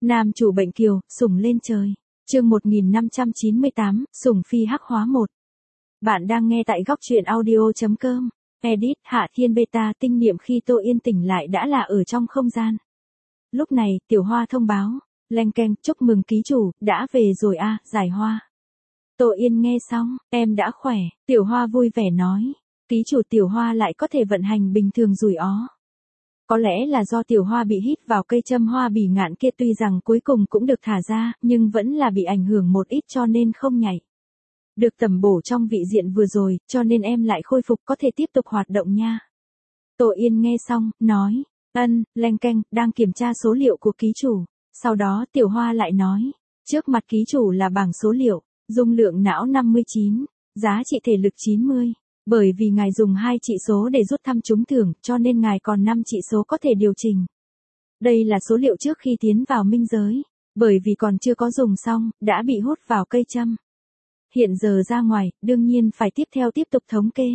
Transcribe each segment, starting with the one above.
Nam chủ bệnh kiều, sủng lên trời. Chương 1598, sủng phi hắc hóa 1. Bạn đang nghe tại góc truyện audio.com. Edit Hạ Thiên Beta. Tinh niệm khi Tô Yên tỉnh lại đã là ở trong không gian. Lúc này, Tiểu Hoa thông báo, leng keng, chúc mừng ký chủ, đã về rồi à, Giải Hoa. Tô Yên nghe xong, em đã khỏe, Tiểu Hoa vui vẻ nói. Ký chủ Tiểu Hoa lại có thể vận hành bình thường rủi ó. Có lẽ là do Tiểu Hoa bị hít vào cây châm hoa bỉ ngạn kia, tuy rằng cuối cùng cũng được thả ra, nhưng vẫn là bị ảnh hưởng một ít cho nên không nhảy. Được tẩm bổ trong vị diện vừa rồi, cho nên em lại khôi phục, có thể tiếp tục hoạt động nha. Tô Yên nghe xong, nói, leng keng, đang kiểm tra số liệu của ký chủ. Sau đó Tiểu Hoa lại nói, trước mặt ký chủ là bảng số liệu, dung lượng não 59, giá trị thể lực 90. Bởi vì ngài dùng 2 trị số để rút thăm trúng thưởng, cho nên ngài còn 5 trị số có thể điều chỉnh. Đây là số liệu trước khi tiến vào minh giới, bởi vì còn chưa có dùng xong, đã bị hút vào cây châm. Hiện giờ ra ngoài, đương nhiên phải tiếp tục thống kê.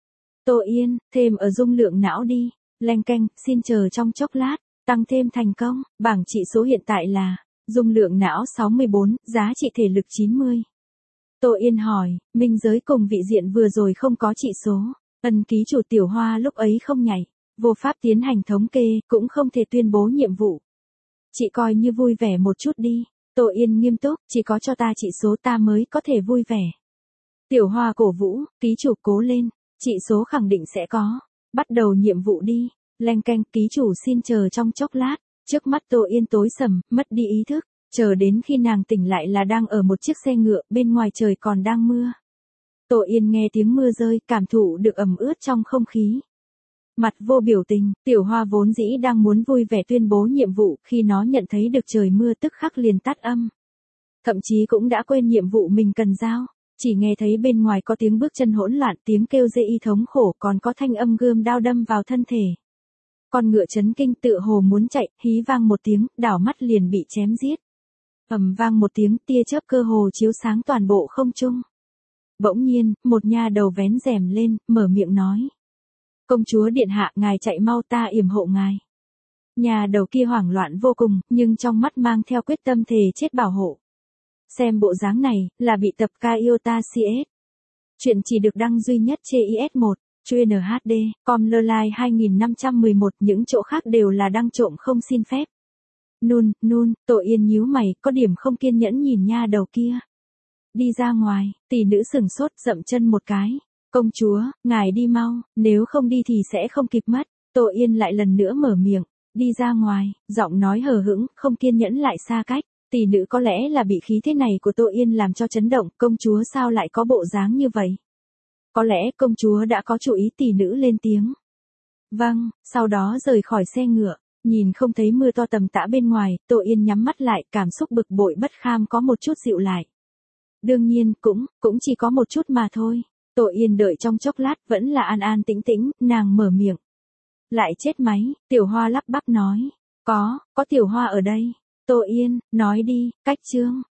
Tô Yên, thêm ở dung lượng não đi, leng keng, xin chờ trong chốc lát, tăng thêm thành công, bảng trị số hiện tại là, dung lượng não 64, giá trị thể lực 90. Tô Yên hỏi, minh giới cùng vị diện vừa rồi không có trị số, ký chủ Tiểu Hoa lúc ấy không nhảy, vô pháp tiến hành thống kê, cũng không thể tuyên bố nhiệm vụ. Chị coi như vui vẻ một chút đi. Tô Yên nghiêm túc, chỉ có cho ta trị số ta mới có thể vui vẻ. Tiểu Hoa cổ vũ, ký chủ cố lên, trị số khẳng định sẽ có. Bắt đầu nhiệm vụ đi, leng keng, ký chủ xin chờ trong chốc lát. Trước mắt Tô Yên tối sầm, mất đi ý thức, chờ đến khi nàng tỉnh lại là đang ở một chiếc xe ngựa, bên ngoài trời còn đang mưa. Tô Yên nghe tiếng mưa rơi, cảm thụ được ẩm ướt trong không khí. Mặt vô biểu tình, Tiểu Hoa vốn dĩ đang muốn vui vẻ tuyên bố nhiệm vụ, khi nó nhận thấy được trời mưa tức khắc liền tắt âm. Thậm chí cũng đã quên nhiệm vụ mình cần giao, chỉ nghe thấy bên ngoài có tiếng bước chân hỗn loạn, tiếng kêu dê y thống khổ, còn có thanh âm gươm đao đâm vào thân thể. Con ngựa chấn kinh tựa hồ muốn chạy, hí vang một tiếng, đảo mắt liền bị chém giết. Ầm vang một tiếng, tia chớp cơ hồ chiếu sáng toàn bộ không trung. Bỗng nhiên, một nha đầu vén rèm lên, mở miệng nói. Công chúa điện hạ, ngài chạy mau, ta yểm hộ ngài. Nhà đầu kia hoảng loạn vô cùng, nhưng trong mắt mang theo quyết tâm thề chết bảo hộ. Xem bộ dáng này, là bị tập ca Iota CS. Chuyện chỉ được đăng duy nhất trên IS1, chuyên HD, com lơ lai 2511, những chỗ khác đều là đăng trộm không xin phép. Tô Yên nhíu mày, có điểm không kiên nhẫn nhìn nha đầu kia. Đi ra ngoài, tỷ nữ sửng sốt, dậm chân một cái. Công chúa, ngài đi mau, nếu không đi thì sẽ không kịp mất. Tô Yên lại lần nữa mở miệng, đi ra ngoài, giọng nói hờ hững, không kiên nhẫn lại xa cách. Tỷ nữ có lẽ là bị khí thế này của Tô Yên làm cho chấn động, công chúa sao lại có bộ dáng như vậy? Có lẽ công chúa đã có chủ ý, tỷ nữ lên tiếng. Vâng, sau đó rời khỏi xe ngựa, nhìn không thấy mưa to tầm tã bên ngoài, Tô Yên nhắm mắt lại, cảm xúc bực bội bất kham có một chút dịu lại. Đương nhiên, cũng chỉ có một chút mà thôi. Tô Yên đợi trong chốc lát vẫn là an an tĩnh tĩnh, nàng mở miệng. Lại chết máy, Tiểu Hoa lắp bắp nói. Có Tiểu Hoa ở đây. Tô Yên, nói đi, cách chương.